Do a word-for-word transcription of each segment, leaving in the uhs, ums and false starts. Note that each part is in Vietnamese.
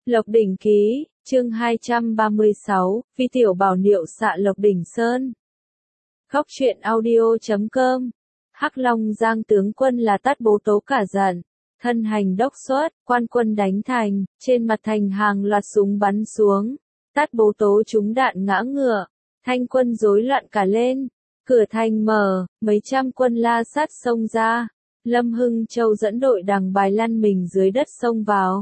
Lộc Đỉnh Ký, chương hai trăm ba mươi sáu, Vi Tiểu Bảo niệu xạ Lộc Đỉnh Sơn. Khóc chuyện audio chấm com. Hắc Long Giang tướng quân là Tát Bố Tố cả giận, thân hành đốc xuất, quan quân đánh thành, trên mặt thành hàng loạt súng bắn xuống. Tát Bố Tố trúng đạn ngã ngựa, thanh quân rối loạn cả lên. Cửa thành mở, mấy trăm quân La Sát xông ra. Lâm Hưng Châu dẫn đội Đằng Bài lăn mình dưới đất xông vào.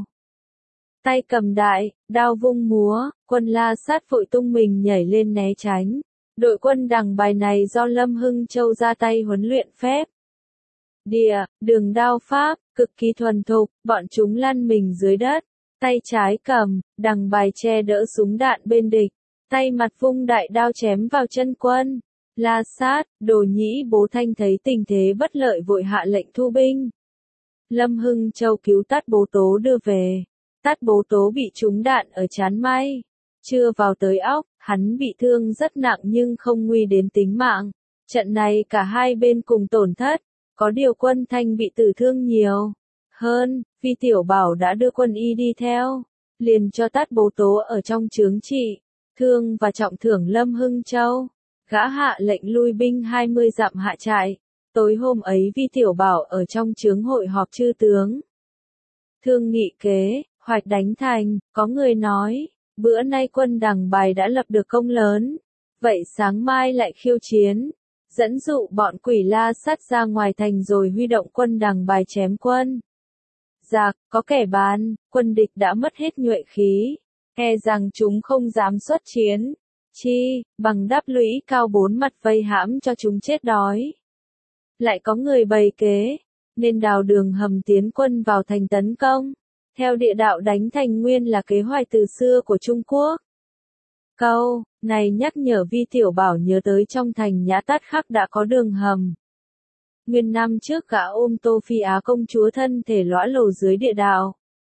Tay cầm đại, đao vung múa, quân La Sát vội tung mình nhảy lên né tránh. Đội quân Đằng Bài này do Lâm Hưng Châu ra tay huấn luyện phép địa, đường đao pháp, cực kỳ thuần thục, bọn chúng lăn mình dưới đất. Tay trái cầm, Đằng Bài che đỡ súng đạn bên địch. Tay mặt vung đại đao chém vào chân quân. La Sát, Đồ Nhĩ Bố Thanh thấy tình thế bất lợi vội hạ lệnh thu binh. Lâm Hưng Châu cứu Tát Bố Tố đưa về. Tát Bố Tố bị trúng đạn ở trán may, chưa vào tới óc, hắn bị thương rất nặng nhưng không nguy đến tính mạng. Trận này cả hai bên cùng tổn thất, có điều quân Thanh bị tử thương nhiều hơn, Vi Tiểu Bảo đã đưa quân y đi theo, liền cho Tát Bố Tố ở trong trướng trị thương và trọng thưởng Lâm Hưng Châu. Gã hạ lệnh lui binh hai mươi dặm hạ trại. Tối hôm ấy Vi Tiểu Bảo ở trong trướng hội họp chư tướng, thương nghị kế hoạch đánh thành. Có người nói, bữa nay quân Đằng Bài đã lập được công lớn, vậy sáng mai lại khiêu chiến, dẫn dụ bọn quỷ La Sát ra ngoài thành rồi huy động quân Đằng Bài chém quân giặc. Có kẻ bàn, quân địch đã mất hết nhuệ khí, e rằng chúng không dám xuất chiến, chi bằng đắp lũy cao bốn mặt vây hãm cho chúng chết đói. Lại có người bày kế, nên đào đường hầm tiến quân vào thành tấn công. Theo địa đạo đánh thành nguyên là kế hoạch từ xưa của Trung Quốc. Câu này nhắc nhở Vi Tiểu Bảo nhớ tới trong thành Nhã Tát Khắc đã có đường hầm. Nguyên năm trước gã ôm Tô Phi Á công chúa thân thể lõa lồ dưới địa đạo.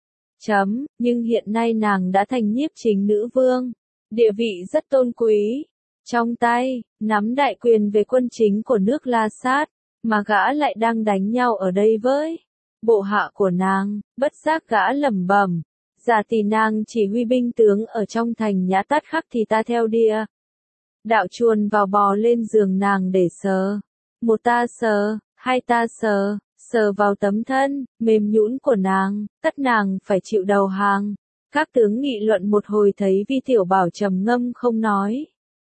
Chấm, nhưng hiện nay nàng đã thành nhiếp chính nữ vương, địa vị rất tôn quý. Trong tay, nắm đại quyền về quân chính của nước La Sát, mà gã lại đang đánh nhau ở đây với bộ hạ của nàng. Bất giác gã lẩm bẩm, giả tỷ nàng chỉ huy binh tướng ở trong thành Nhã Tát Khắc thì ta theo địa đạo chuồn vào bò lên giường nàng để sờ. Một ta sờ, hai ta sờ, sờ vào tấm thân mềm nhũn của nàng, tất nàng phải chịu đầu hàng. Các tướng nghị luận một hồi thấy Vi Tiểu Bảo trầm ngâm không nói,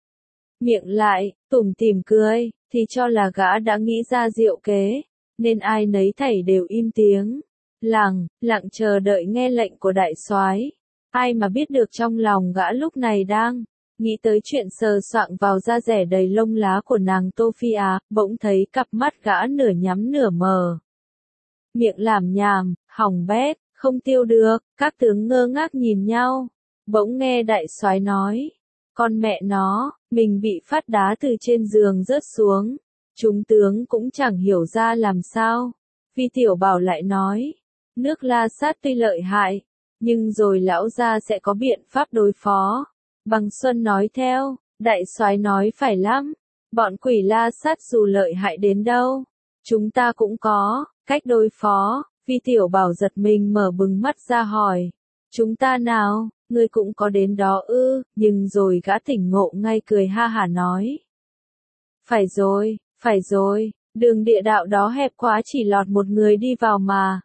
miệng lại tủm tỉm cười, thì cho là gã đã nghĩ ra diệu kế, nên ai nấy thảy đều im tiếng, lặng lặng chờ đợi nghe lệnh của đại soái. Ai mà biết được trong lòng gã lúc này đang nghĩ tới chuyện sờ soạng vào da rẻ đầy lông lá của nàng Tô Phi Á, bỗng thấy cặp mắt gã nửa nhắm nửa mờ, miệng lảm nhảm, hỏng bét, không tiêu được. Các tướng ngơ ngác nhìn nhau, bỗng nghe đại soái nói, con mẹ nó, mình bị phát đá từ trên giường rớt xuống. Chúng tướng cũng chẳng hiểu ra làm sao. Vi Tiểu Bảo lại nói, nước La Sát tuy lợi hại, nhưng rồi lão gia sẽ có biện pháp đối phó. Bằng Xuân nói theo, đại soái nói phải lắm, bọn quỷ La Sát dù lợi hại đến đâu, chúng ta cũng có cách đối phó. Vi Tiểu Bảo giật mình mở bừng mắt ra hỏi, chúng ta nào, ngươi cũng có đến đó ư? Nhưng rồi gã tỉnh ngộ ngay cười ha hả nói, phải rồi, phải rồi, đường địa đạo đó hẹp quá chỉ lọt một người đi vào mà.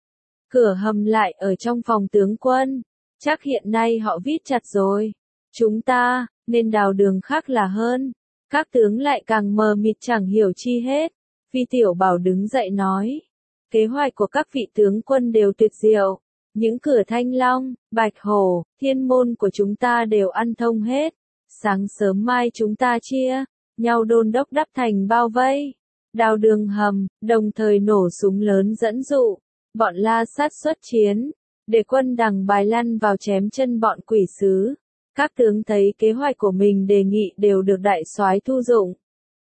Cửa hầm lại ở trong phòng tướng quân, chắc hiện nay họ vít chặt rồi. Chúng ta nên đào đường khác là hơn. Các tướng lại càng mờ mịt chẳng hiểu chi hết. Vi Tiểu Bảo đứng dậy nói, kế hoạch của các vị tướng quân đều tuyệt diệu. Những cửa Thanh Long, Bạch Hổ, Thiên Môn của chúng ta đều ăn thông hết. Sáng sớm mai chúng ta chia nhau đôn đốc đắp thành bao vây, đào đường hầm, đồng thời nổ súng lớn dẫn dụ bọn La Sát xuất chiến, để quân Đằng Bài lăn vào chém chân bọn quỷ sứ. Các tướng thấy kế hoạch của mình đề nghị đều được đại soái thu dụng,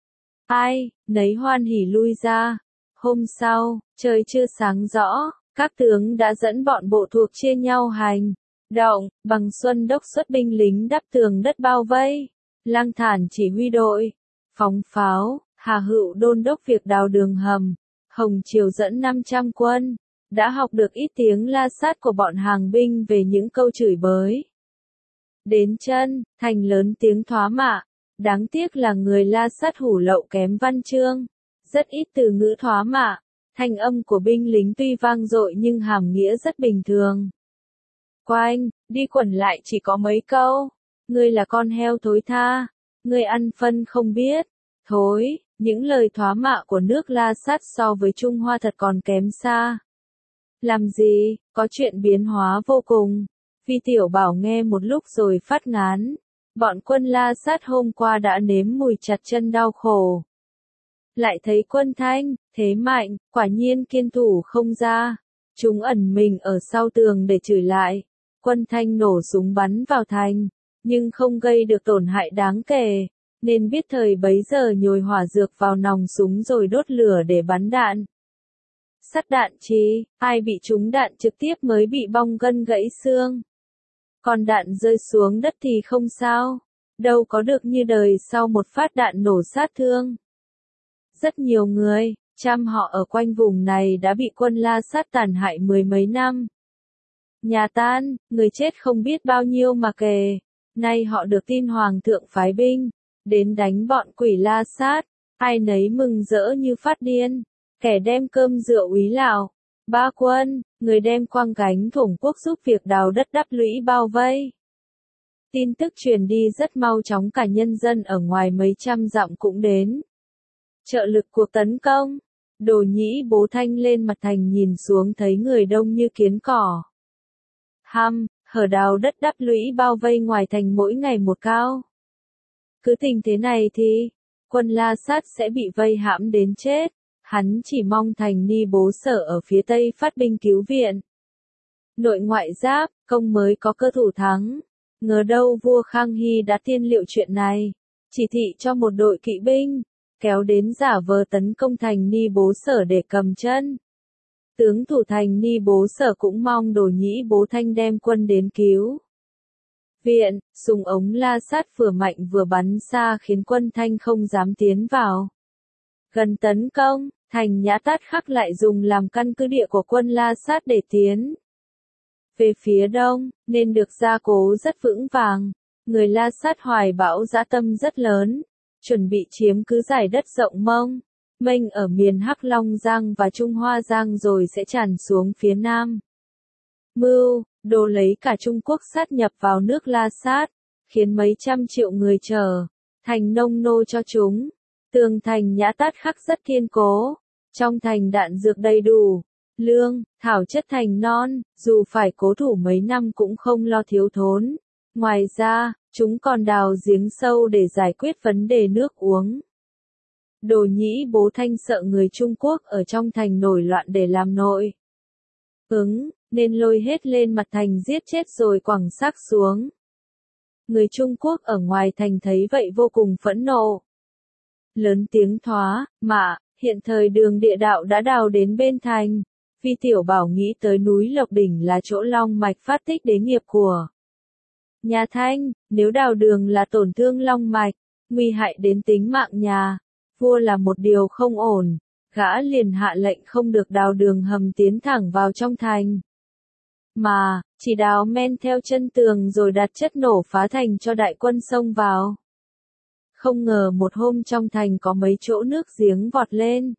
ai nấy hoan hỉ lui ra. Hôm sau, trời chưa sáng rõ, các tướng đã dẫn bọn bộ thuộc chia nhau hành động. Bằng Xuân đốc xuất binh lính đắp tường đất bao vây, Lang Thản chỉ huy đội phóng pháo, Hà Hữu đôn đốc việc đào đường hầm, Hồng Triều dẫn năm trăm quân đã học được ít tiếng la sát của bọn hàng binh về những câu chửi bới. Đến chân, thành lớn tiếng thoá mạ, đáng tiếc là người la sát hủ lậu kém văn chương, rất ít từ ngữ thoá mạ, thanh âm của binh lính tuy vang dội nhưng hàm nghĩa rất bình thường. Quanh, đi quẩn lại chỉ có mấy câu, ngươi là con heo thối tha, ngươi ăn phân không biết, thối, những lời thoá mạ của nước la sát so với Trung Hoa thật còn kém xa. Làm gì, có chuyện biến hóa vô cùng. Vi Tiểu Bảo nghe một lúc rồi phát ngán. Bọn quân la sát hôm qua đã nếm mùi chặt chân đau khổ. Lại thấy quân Thanh, thế mạnh, quả nhiên kiên thủ không ra. Chúng ẩn mình ở sau tường để chửi lại. Quân Thanh nổ súng bắn vào thành, nhưng không gây được tổn hại đáng kể, nên biết thời bấy giờ nhồi hỏa dược vào nòng súng rồi đốt lửa để bắn đạn. Sắt đạn chí, ai bị trúng đạn trực tiếp mới bị bong gân gãy xương. Còn đạn rơi xuống đất thì không sao, đâu có được như đời sau một phát đạn nổ sát thương. Rất nhiều người, trăm họ ở quanh vùng này đã bị quân la sát tàn hại mười mấy năm. Nhà tan, người chết không biết bao nhiêu mà kể, nay họ được tin hoàng thượng phái binh, đến đánh bọn quỷ la sát, ai nấy mừng rỡ như phát điên. Kẻ đem cơm rượu úy lạo, ba quân, người đem quang gánh thủng quốc giúp việc đào đất đắp lũy bao vây. Tin tức truyền đi rất mau chóng, cả nhân dân ở ngoài mấy trăm dặm cũng đến. Trợ lực cuộc tấn công, Đồ Nhĩ Bố Thanh lên mặt thành nhìn xuống thấy người đông như kiến cỏ. Hăm, hở đào đất đắp lũy bao vây ngoài thành mỗi ngày một cao. Cứ tình thế này thì, quân la sát sẽ bị vây hãm đến chết. Hắn chỉ mong thành Ni Bố Sở ở phía Tây phát binh cứu viện. Nội ngoại giáp, công mới có cơ thủ thắng. Ngờ đâu vua Khang Hy đã tiên liệu chuyện này. Chỉ thị cho một đội kỵ binh, kéo đến giả vờ tấn công thành Ni Bố Sở để cầm chân. Tướng thủ thành Ni Bố Sở cũng mong Đồ Nhĩ Bố Thanh đem quân đến cứu viện, súng ống la sát vừa mạnh vừa bắn xa khiến quân Thanh không dám tiến vào. Gần tấn công, thành Nhã Tát Khắc lại dùng làm căn cứ địa của quân la sát để tiến về phía đông, nên được gia cố rất vững vàng. Người la sát hoài bão dã tâm rất lớn, chuẩn bị chiếm cứ giải đất rộng Mông, Mênh ở miền Hắc Long Giang và Trung Hoa Giang rồi sẽ tràn xuống phía nam. Mưu, đồ lấy cả Trung Quốc sát nhập vào nước la sát, khiến mấy trăm triệu người trở thành nông nô cho chúng. Tường thành Nhã Tát Khắc rất kiên cố, trong thành đạn dược đầy đủ, lương, thảo chất thành non, dù phải cố thủ mấy năm cũng không lo thiếu thốn. Ngoài ra, chúng còn đào giếng sâu để giải quyết vấn đề nước uống. Đồ Nhĩ Bố Thanh sợ người Trung Quốc ở trong thành nổi loạn để làm nội ứng, nên lôi hết lên mặt thành giết chết rồi quẳng xác xuống. Người Trung Quốc ở ngoài thành thấy vậy vô cùng phẫn nộ. Lớn tiếng thoá, mạ, hiện thời đường địa đạo đã đào đến bên thành. Vi Tiểu Bảo nghĩ tới núi Lộc Đỉnh là chỗ long mạch phát tích đế nghiệp của nhà Thanh, nếu đào đường là tổn thương long mạch, nguy hại đến tính mạng nhà, vua là một điều không ổn, gã liền hạ lệnh không được đào đường hầm tiến thẳng vào trong thành. Mà, chỉ đào men theo chân tường rồi đặt chất nổ phá thành cho đại quân xông vào. Không ngờ một hôm trong thành có mấy chỗ nước giếng vọt lên.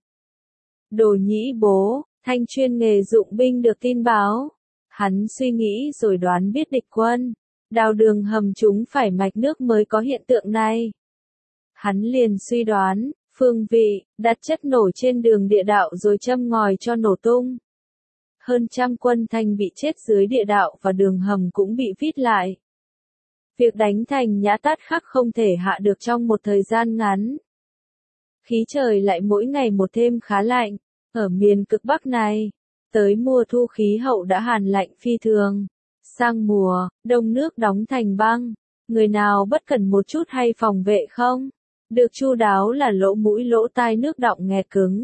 Đồ Nhĩ Bố, Thanh chuyên nghề dụng binh được tin báo. Hắn suy nghĩ rồi đoán biết địch quân đào đường hầm chúng phải mạch nước mới có hiện tượng này. Hắn liền suy đoán, phương vị, đặt chất nổ trên đường địa đạo rồi châm ngòi cho nổ tung. Hơn trăm quân Thanh bị chết dưới địa đạo và đường hầm cũng bị vít lại. Việc đánh thành Nhã Tát Khắc không thể hạ được trong một thời gian ngắn. Khí trời lại mỗi ngày một thêm khá lạnh, ở miền cực Bắc này, tới mùa thu khí hậu đã hàn lạnh phi thường. Sang mùa, đông nước đóng thành băng, người nào bất cẩn một chút hay phòng vệ không? Được chu đáo là lỗ mũi lỗ tai nước đọng nghẹt cứng.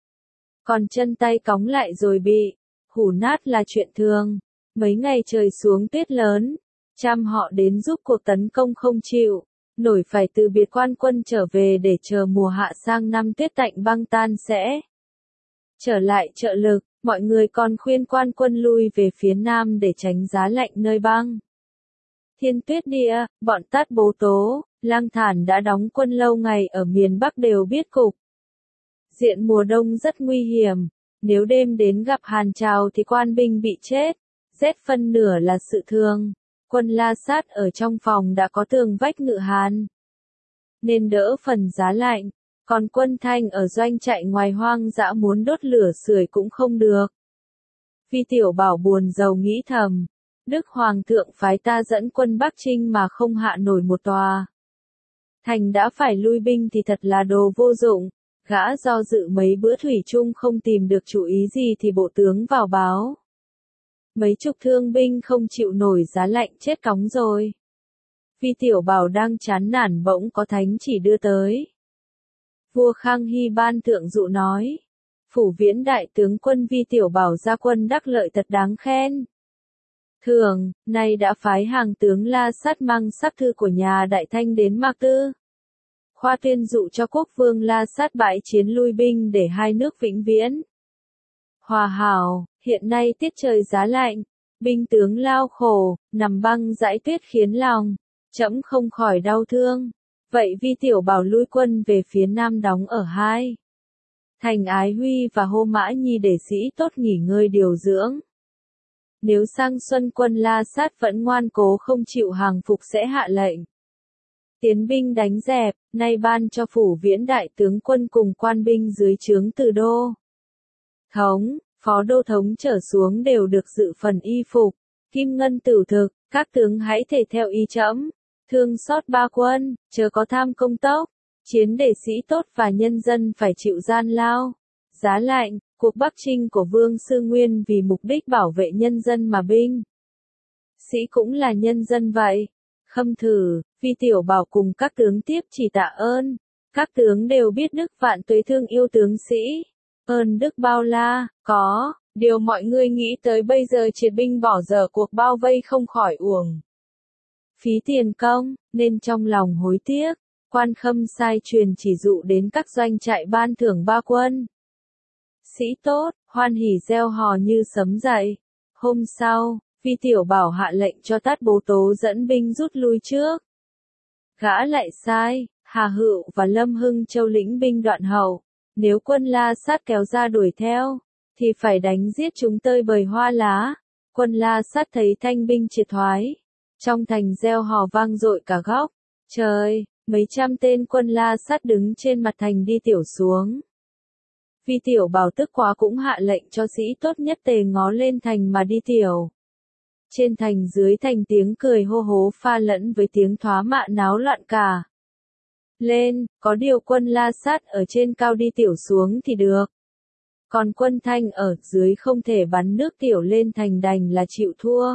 Còn chân tay cóng lại rồi bị hủ nát là chuyện thường. Mấy ngày trời xuống tuyết lớn, trăm họ đến giúp cuộc tấn công không chịu nổi, phải từ biệt quan quân trở về để chờ mùa hạ sang năm tuyết tạnh băng tan sẽ. Trở lại trợ lực, mọi người còn khuyên quan quân lui về phía nam để tránh giá lạnh nơi băng. Thiên Tuyết Địa, bọn Tát Bố Tố, Lang Thản đã đóng quân lâu ngày ở miền Bắc đều biết cục diện mùa đông rất nguy hiểm, nếu đêm đến gặp Hàn Trào thì quan binh bị chết, rét phân nửa là sự thường. Quân La Sát ở trong phòng đã có tường vách ngự hàn, nên đỡ phần giá lạnh, còn quân Thanh ở doanh trại ngoài hoang dã muốn đốt lửa sưởi cũng không được. Vi Tiểu Bảo buồn rầu nghĩ thầm, Đức Hoàng thượng phái ta dẫn quân Bắc Trinh mà không hạ nổi một tòa thành đã phải lui binh thì thật là đồ vô dụng. Gã do dự mấy bữa thủy chung không tìm được chủ ý gì thì bộ tướng vào báo. Mấy chục thương binh không chịu nổi giá lạnh chết cóng rồi. Vi Tiểu Bảo đang chán nản bỗng có thánh chỉ đưa tới. Vua Khang Hy ban thượng dụ nói. Phủ Viễn đại tướng quân Vi Tiểu Bảo ra quân đắc lợi thật đáng khen. Thường, nay đã phái hàng tướng La Sát mang sắc thư của nhà Đại Thanh đến Mạc Tư. Khoa tuyên dụ cho quốc vương La Sát bãi chiến lui binh để hai nước vĩnh viễn hòa hảo. Hiện nay tiết trời giá lạnh, binh tướng lao khổ, nằm băng dãi tuyết khiến lòng trẫm không khỏi đau thương. Vậy Vi Tiểu Bảo lui quân về phía nam đóng ở hai thành Ái Huy và Hô Mã Nhi để sĩ tốt nghỉ ngơi điều dưỡng. Nếu sang xuân quân La Sát vẫn ngoan cố không chịu hàng phục sẽ hạ lệnh tiến binh đánh dẹp, nay ban cho Phủ Viễn đại tướng quân cùng quan binh dưới trướng Từ Đô thống, Phó Đô thống trở xuống đều được dự phần y phục, kim ngân tửu thực, các tướng hãy thể theo ý trẫm, thương xót ba quân, chớ có tham công tốc, chiến để sĩ tốt và nhân dân phải chịu gian lao, giá lạnh. Cuộc Bắc Trinh của Vương Sư Nguyên vì mục đích bảo vệ nhân dân mà binh sĩ cũng là nhân dân vậy. Khâm thử, Vi Tiểu Bảo cùng các tướng tiếp chỉ tạ ơn. Các tướng đều biết đức vạn tuế thương yêu tướng sĩ. Ơn đức bao la, có, điều mọi người nghĩ tới bây giờ triệt binh bỏ dở cuộc bao vây không khỏi uổng phí tiền công, nên trong lòng hối tiếc. Quan Khâm sai truyền chỉ dụ đến các doanh trại ban thưởng ba quân sĩ tốt, hoan hỉ reo hò như sấm dậy. Hôm sau, Vi Tiểu Bảo hạ lệnh cho Tát Bố Tố dẫn binh rút lui trước. Gã lại sai, Hà Hựu và Lâm Hưng Châu lĩnh binh đoạn hậu. Nếu quân La Sát kéo ra đuổi theo, thì phải đánh giết chúng tơi bời hoa lá. Quân La Sát thấy thanh binh triệt thoái. Trong thành reo hò vang dội cả góc. Trời, mấy trăm tên quân La Sát đứng trên mặt thành đi tiểu xuống. Vi Tiểu Bảo tức quá cũng hạ lệnh cho sĩ tốt nhất tề ngó lên thành mà đi tiểu. Trên thành dưới thành tiếng cười hô hố pha lẫn với tiếng thoá mạ náo loạn cả lên, có điều quân La Sát ở trên cao đi tiểu xuống thì được. Còn quân Thanh ở dưới không thể bắn nước tiểu lên thành đành là chịu thua.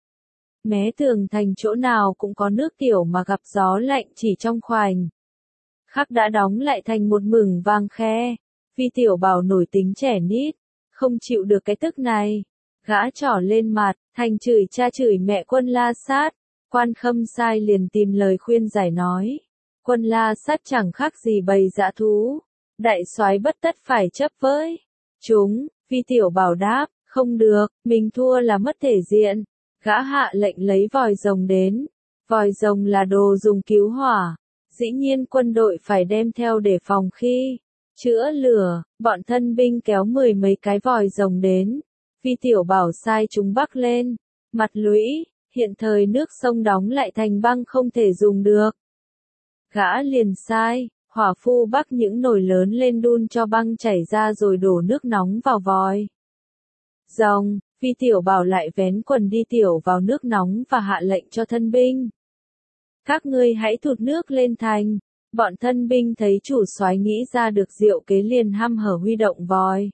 Mé tường thành chỗ nào cũng có nước tiểu mà gặp gió lạnh chỉ trong khoảnh khắc đã đóng lại thành một mừng vang khe. Vi Tiểu Bảo nổi tính trẻ nít, không chịu được cái tức này. Gã trỏ lên mặt, thành chửi cha chửi mẹ quân La Sát. Quan Khâm sai liền tìm lời khuyên giải nói. Quân La Sát chẳng khác gì bầy dã thú. Đại soái bất tất phải chấp với chúng. Vi Tiểu Bảo đáp, không được, mình thua là mất thể diện. Gã hạ lệnh lấy vòi rồng đến. Vòi rồng là đồ dùng cứu hỏa. Dĩ nhiên quân đội phải đem theo để phòng khi chữa lửa. Bọn thân binh kéo mười mấy cái vòi rồng đến. Vi Tiểu Bảo sai chúng bắc lên. Mặt lũy, hiện thời nước sông đóng lại thành băng không thể dùng được. Gã liền sai, hỏa phu bắc những nồi lớn lên đun cho băng chảy ra rồi đổ nước nóng vào vòi rồng. Vi Tiểu Bảo lại vén quần đi tiểu vào nước nóng và hạ lệnh cho thân binh. Các ngươi hãy thụt nước lên thành. Bọn thân binh thấy chủ soái nghĩ ra được diệu kế liền hăm hở huy động vòi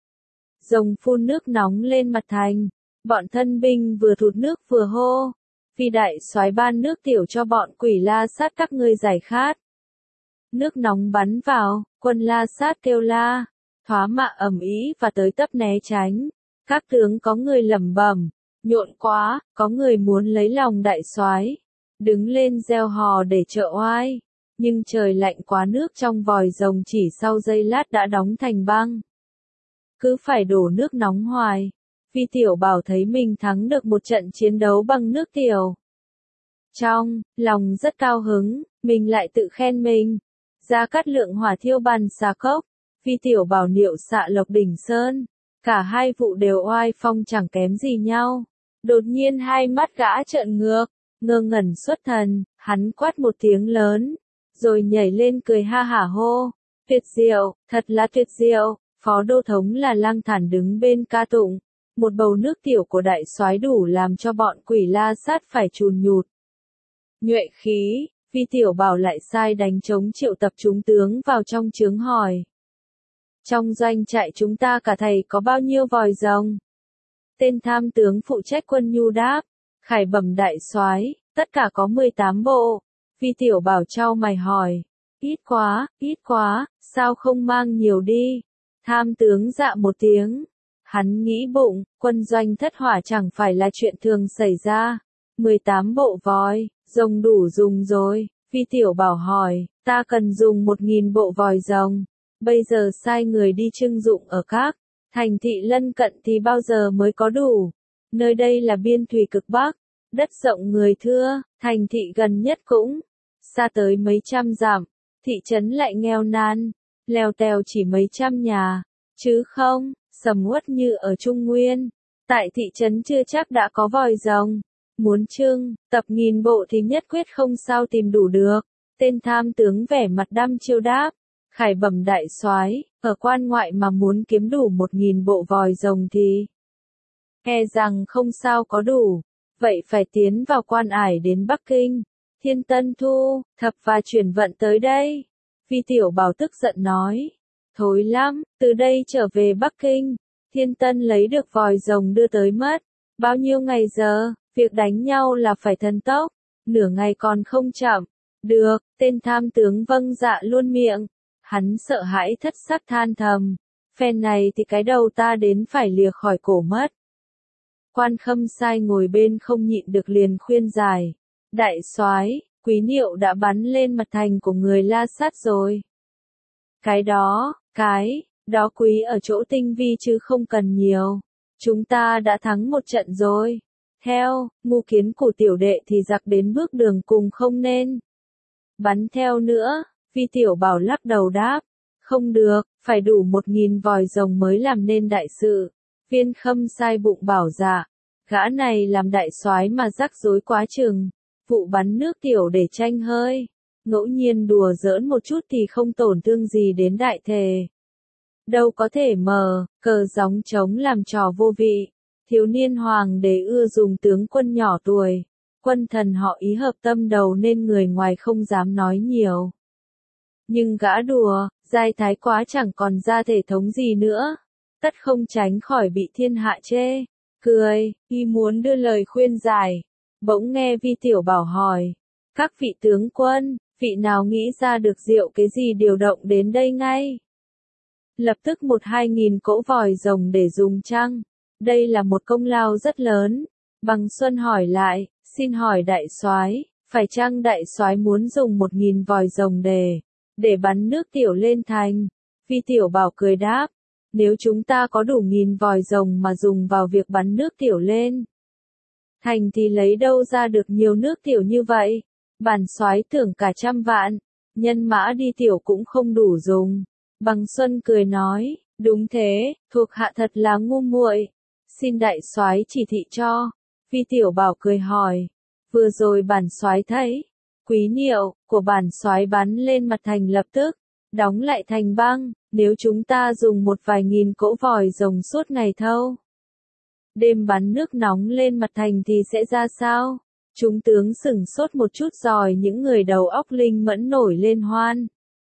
rồng phun nước nóng lên mặt thành. Bọn thân binh vừa thụt nước vừa hô. Vì đại soái ban nước tiểu cho bọn quỷ La Sát các ngươi giải khát. Nước nóng bắn vào, quân La Sát kêu la, thoá mạ ầm ĩ và tới tấp né tránh. Các tướng có người lẩm bẩm, nhộn quá, có người muốn lấy lòng đại soái, đứng lên reo hò để trợ oai. Nhưng trời lạnh quá nước trong vòi rồng chỉ sau giây lát đã đóng thành băng. cứ phải đổ nước nóng hoài. Vi Tiểu Bảo thấy mình thắng được một trận chiến đấu bằng nước tiểu. Trong lòng rất cao hứng, mình lại tự khen mình. Gia Cát Lượng hỏa thiêu bàn xà cốc, Vi Tiểu Bảo niệu xạ lộc đỉnh sơn. Cả hai vụ đều oai phong chẳng kém gì nhau. Đột nhiên hai mắt gã trợn ngược, ngơ ngẩn xuất thần, hắn quát một tiếng lớn, rồi nhảy lên cười ha hả hô. Tuyệt diệu, thật là tuyệt diệu. Phó đô thống là Lang Thản đứng bên ca tụng. Một bầu nước tiểu của đại soái đủ làm cho bọn quỷ La Sát phải chùn nhụt. Nhuệ khí, Vi Tiểu Bảo lại sai đánh trống triệu tập chúng tướng vào trong trướng hỏi. Trong doanh trại chúng ta cả thầy có bao nhiêu vòi rồng? Tên tham tướng phụ trách quân nhu đáp. Khải bẩm đại soái, tất cả có mười tám bộ. Vi Tiểu Bảo chau mày hỏi. Ít quá, ít quá, sao không mang nhiều đi? Tham tướng dạ một tiếng. Hắn nghĩ bụng, quân doanh thất hỏa chẳng phải là chuyện thường xảy ra. mười tám bộ vòi, rồng đủ dùng rồi. Vi Tiểu Bảo hỏi, ta cần dùng một nghìn bộ vòi rồng. Bây giờ sai người đi trưng dụng ở các thành thị lân cận thì bao giờ mới có đủ? Nơi đây là biên thủy cực Bắc, đất rộng người thưa, thành thị gần nhất cũng xa tới mấy trăm dặm, thị trấn lại nghèo nàn, lèo tèo chỉ mấy trăm nhà, chứ không sầm uất như ở Trung Nguyên. Tại thị trấn chưa chắc đã có vòi rồng. Muốn trưng tập nghìn bộ thì nhất quyết không sao tìm đủ được. Tên tham tướng vẻ mặt đăm chiêu đáp. Khải bẩm đại soái, ở quan ngoại mà muốn kiếm đủ một nghìn bộ vòi rồng thì e rằng không sao có đủ. Vậy phải tiến vào quan ải đến Bắc Kinh. Thiên Tân Thu, Thập và chuyển vận tới đây. Vi Tiểu Bảo tức giận nói. Thối lắm, từ đây trở về Bắc Kinh. Thiên Tân lấy được vòi rồng đưa tới mất. Bao nhiêu ngày giờ, việc đánh nhau là phải thần tốc. Nửa ngày còn không chậm. Được, tên tham tướng vâng dạ luôn miệng. Hắn sợ hãi thất sắc than thầm. Phen này thì cái đầu ta đến phải lìa khỏi cổ mất. Quan Khâm Sai ngồi bên không nhịn được liền khuyên giải. Đại soái, Quý Niệu đã bắn lên mặt thành của người La Sát rồi. Cái đó, cái, đó quý ở chỗ tinh vi chứ không cần nhiều. Chúng ta đã thắng một trận rồi. Theo, ngu kiến của tiểu đệ thì giặc đến bước đường cùng không nên bắn theo nữa. Vi Tiểu Bảo lắc đầu đáp. Không được, phải đủ một nghìn vòi rồng mới làm nên đại sự. Viên Khâm Sai bụng bảo dạ. Gã này làm đại soái mà rắc rối quá chừng. Vụ bắn nước tiểu để tranh hơi. Ngẫu nhiên đùa giỡn một chút thì không tổn thương gì đến đại thể. Đâu có thể mờ, cờ gióng trống làm trò vô vị. Thiếu niên hoàng đế ưa dùng tướng quân nhỏ tuổi. Quân thần họ ý hợp tâm đầu nên người ngoài không dám nói nhiều. Nhưng gã đùa, giai thái quá chẳng còn ra thể thống gì nữa. Tất không tránh khỏi bị thiên hạ chê. Cười, y muốn đưa lời khuyên giải. Bỗng nghe Vi Tiểu Bảo hỏi. Các vị tướng quân, vị nào nghĩ ra được diệu cái gì điều động đến đây ngay? Lập tức một hai nghìn cỗ vòi rồng để dùng chăng? Đây là một công lao rất lớn. Bằng Xuân hỏi lại, xin hỏi đại soái, phải chăng đại soái muốn dùng một nghìn vòi rồng để để bắn nước tiểu lên thành? Vi Tiểu Bảo cười đáp, nếu chúng ta có đủ nghìn vòi rồng mà dùng vào việc bắn nước tiểu lên thành thì lấy đâu ra được nhiều nước tiểu như vậy? Bản soái tưởng cả trăm vạn, nhân mã đi tiểu cũng không đủ dùng. Bằng Xuân cười nói, đúng thế, thuộc hạ thật là ngu muội. Xin đại soái chỉ thị cho. Vi Tiểu Bảo cười hỏi, vừa rồi bản soái thấy Quý Niệu của bản soái bắn lên mặt thành lập tức đóng lại thành băng. Nếu chúng ta dùng một vài nghìn cỗ vòi rồng suốt ngày thâu đêm bắn nước nóng lên mặt thành thì sẽ ra sao? Chúng tướng sửng sốt một chút rồi những người đầu óc linh mẫn nổi lên hoan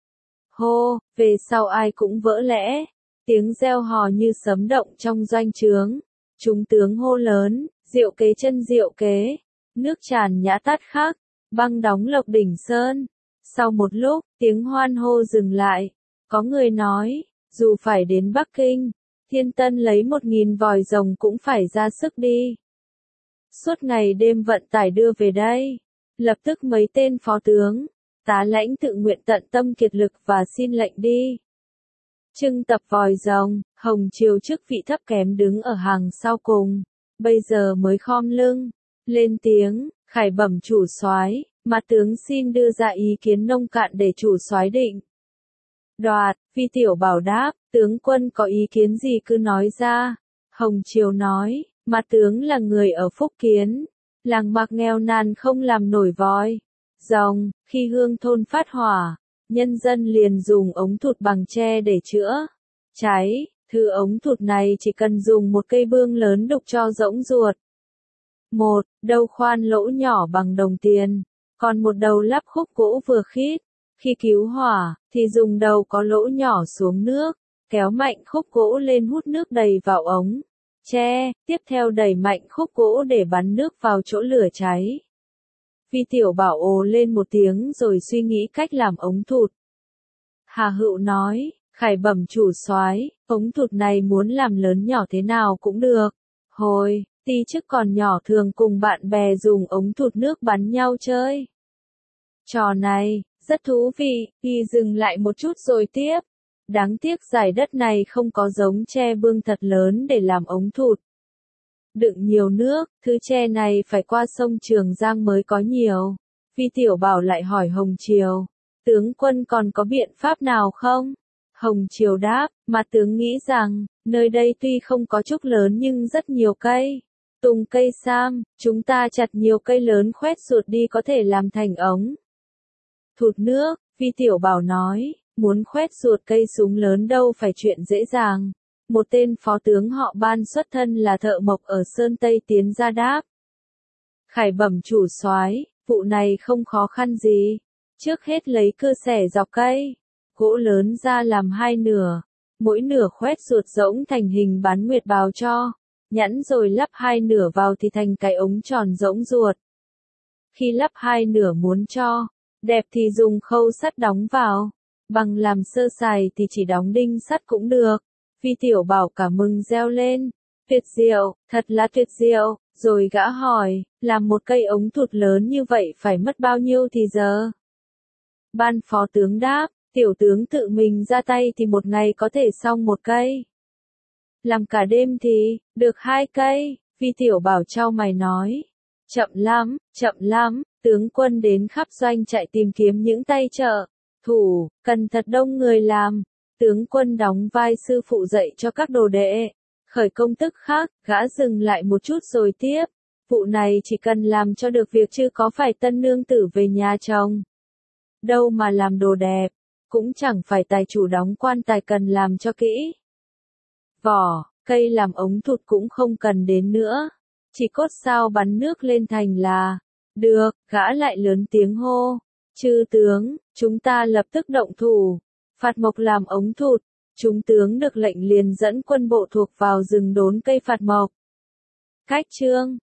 hô. Về sau ai cũng vỡ lẽ. Tiếng reo hò như sấm động trong doanh trướng. Chúng tướng hô lớn, diệu kế chân diệu kế. Nước tràn nhã tát khắc, băng đóng Lộc Đỉnh Sơn. Sau một lúc, tiếng hoan hô dừng lại. Có người nói, dù phải đến Bắc Kinh, Thiên Tân lấy một nghìn vòi rồng cũng phải ra sức đi. Suốt ngày đêm vận tải đưa về đây. Lập tức mấy tên phó tướng, tá lãnh tự nguyện tận tâm kiệt lực và xin lệnh đi trưng tập vòi rồng. Hồng Triều chức vị thấp kém đứng ở hàng sau cùng, bây giờ mới khom lưng, lên tiếng, khải bẩm chủ soái, mặt tướng xin đưa ra ý kiến nông cạn để chủ soái định. Đoạt, Phi Tiểu Bảo đáp, tướng quân có ý kiến gì cứ nói ra. Hồng Triều nói, mặt tướng là người ở Phúc Kiến, làng mạc nghèo nàn không làm nổi vòi rồng, khi hương thôn phát hỏa, nhân dân liền dùng ống thụt bằng tre để chữa cháy, thứ ống thụt này chỉ cần dùng một cây bương lớn đục cho rỗng ruột. Một, đầu khoan lỗ nhỏ bằng đồng tiền, còn một đầu lắp khúc gỗ vừa khít. Khi cứu hỏa, thì dùng đầu có lỗ nhỏ xuống nước, kéo mạnh khúc gỗ lên hút nước đầy vào ống tre, tiếp theo đẩy mạnh khúc gỗ để bắn nước vào chỗ lửa cháy. Vi Tiểu Bảo ồ lên một tiếng rồi suy nghĩ cách làm ống thụt. Hà Hựu nói, khải bẩm chủ soái, ống thụt này muốn làm lớn nhỏ thế nào cũng được. Hồi, ti chức còn nhỏ thường cùng bạn bè dùng ống thụt nước bắn nhau chơi. Trò này, rất thú vị, y dừng lại một chút rồi tiếp. Đáng tiếc giải đất này không có giống tre bương thật lớn để làm ống thụt. Đựng nhiều nước, thứ tre này phải qua sông Trường Giang mới có nhiều. Vi Tiểu Bảo lại hỏi Hồng Triều, tướng quân còn có biện pháp nào không? Hồng Triều đáp, mà tướng nghĩ rằng, nơi đây tuy không có trúc lớn nhưng rất nhiều cây. Tùng cây sam, chúng ta chặt nhiều cây lớn khoét ruột đi có thể làm thành ống thụt nước. Vi Tiểu Bảo nói, muốn khoét ruột cây súng lớn đâu phải chuyện dễ dàng. Một tên phó tướng họ Ban xuất thân là thợ mộc ở Sơn Tây tiến ra đáp. Khải bẩm chủ soái, vụ này không khó khăn gì. Trước hết lấy cưa xẻ dọc cây, gỗ lớn ra làm hai nửa, mỗi nửa khoét ruột rỗng thành hình bán nguyệt bào cho, nhẵn rồi lắp hai nửa vào thì thành cái ống tròn rỗng ruột. Khi lắp hai nửa muốn cho đẹp thì dùng khâu sắt đóng vào, bằng làm sơ sài thì chỉ đóng đinh sắt cũng được. Vi Tiểu Bảo cả mừng reo lên, tuyệt diệu, thật là tuyệt diệu, rồi gã hỏi, làm một cây ống thụt lớn như vậy phải mất bao nhiêu thì giờ? Ban phó tướng đáp, tiểu tướng tự mình ra tay thì một ngày có thể xong một cây. Làm cả đêm thì, được hai cây. Vi Tiểu Bảo chau mày nói, chậm lắm, chậm lắm, tướng quân đến khắp doanh chạy tìm kiếm những tay trợ thủ, cần thật đông người làm. Tướng quân đóng vai sư phụ dạy cho các đồ đệ. Khởi công tức khắc, gã dừng lại một chút rồi tiếp. Vụ này chỉ cần làm cho được việc chứ có phải tân nương tử về nhà chồng. Đâu mà làm đồ đẹp, cũng chẳng phải tài chủ đóng quan tài cần làm cho kỹ. Vỏ, cây làm ống thụt cũng không cần đến nữa. Chỉ cốt sao bắn nước lên thành là. Được, gã lại lớn tiếng hô. Chư tướng, chúng ta lập tức động thủ. Phạt mộc làm ống thụt, chúng tướng được lệnh liền dẫn quân bộ thuộc vào rừng đốn cây phạt mộc. Cách chương